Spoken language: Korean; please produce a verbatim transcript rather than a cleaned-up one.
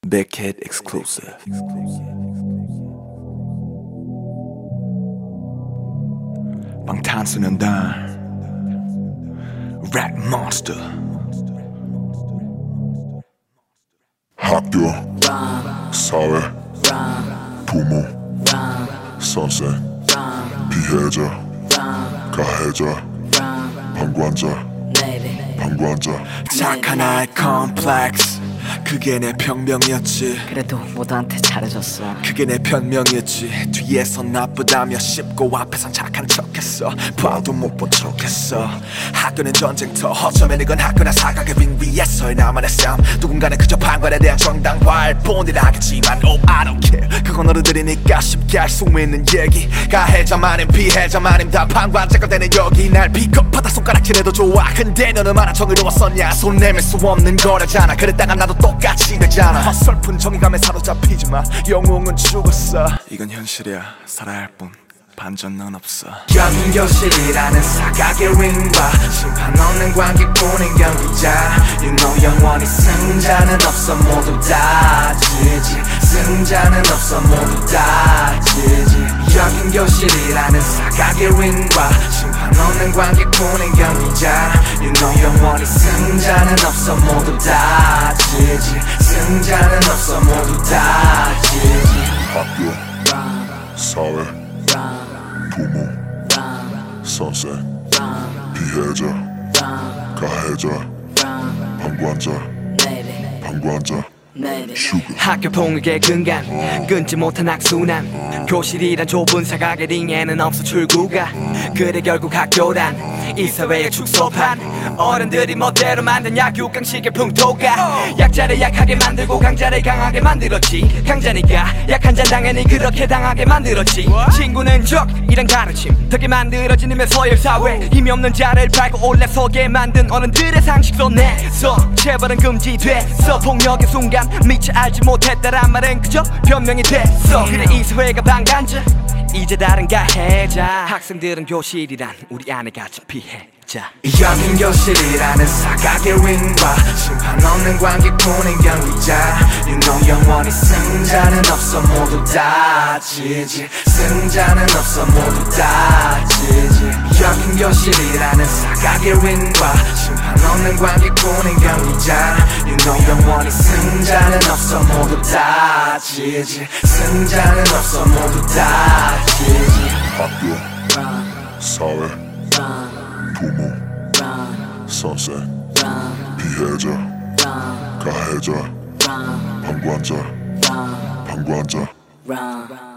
Big Hit Exclusive. 방탄소년단 Rap Monster. 학교, 사회, 부모, 선생, 피해자, 가해자, 방관자, 방관자. 착한 아이 컴플렉스, 그게 내 병명이었지. 그래도 모두한테 잘해줬어. 그게 내 변명이었지. 뒤에서 나쁘다며 씹고 앞에선 착한 척했어. 봐도 못 본 척했어. 학교는 전쟁터, 어쩌면 이건 학교나 사각의 빙 위에서의 나만의 삶. 누군가는 그저 판관에 대한 정당화일 뿐이라 하겠지만 Oh I don't care. 그건 어른들이니까 쉽게 할 수 있는 얘기. 가해자만임 피해자만임 다 판관자가 되는 여기. 날 비겁하다 손가락질해도 좋아. 근데 너는 얼마나 정의로웠었냐. 손 내밀 수 없는 거라잖아. 그랬다가 나도 똑같이 되잖아. 헛설픈 정의감에 사로잡히지마. 영웅은 죽었어. 이건 현실이야. 살아야 할 뿐 반전은 없어. 경교실이라는 사각의 링과 심판 없는 관객뿐인 경기자. You know 영원히 승자는 없어. 모두 다 지지. 승자는 없어. 모두 다 지지. 여긴 교실이라는 사각의 링과 심판 없는 관객뿐인 경기자. You know 영원히 승자는 없어. 모두 다 지지. 승자는 없어. 모두 다 지지. 학교, 사회, 부모, 선생, 피해자, 가해자, 방관자, 방관자. 학교 폭력의 근간, 끊지 못한 악순환. 교실이란 좁은 사각의 링에는 없어 출구가. 그래 결국 학교란 이 사회의 축소판. 어른들이 멋대로 만든 약육강식의 풍토가 약자를 약하게 만들고 강자를 강하게 만들었지. 강자니까 약한 자 당연히 그렇게 당하게 만들었지. 친구는 적 이런 가르침 덕에 만들어지는 서열 사회. 힘이 없는 자를 밟고 올라서게 만든 어른들의 상식 손에서 체벌은 금지됐어. 폭력의 순간 미처 알지 못했다란 말은 그저 변명이 됐어. 그래 이 사회가 방관자, 이제 다른 가해자. 학생들은 교실이란 우리 안에 갇힌 피해자. 여긴 교실이라는 사각의 링과 심판 없는 관객뿐인 경기자. You know 영원히 승자는 없어. 모두 다 지지. 승자는 없어. 모두 다 지지. 여긴 교실이라는 사각의 링과 심판 없는 관객뿐인 경기자. You know 영원히 승자는 없어. 모두 다 지지. 승자는 없어. 모두 다 지지. 학교, 사회, 부모, 선생, 피해자, 가해자, 방관자, 방관자.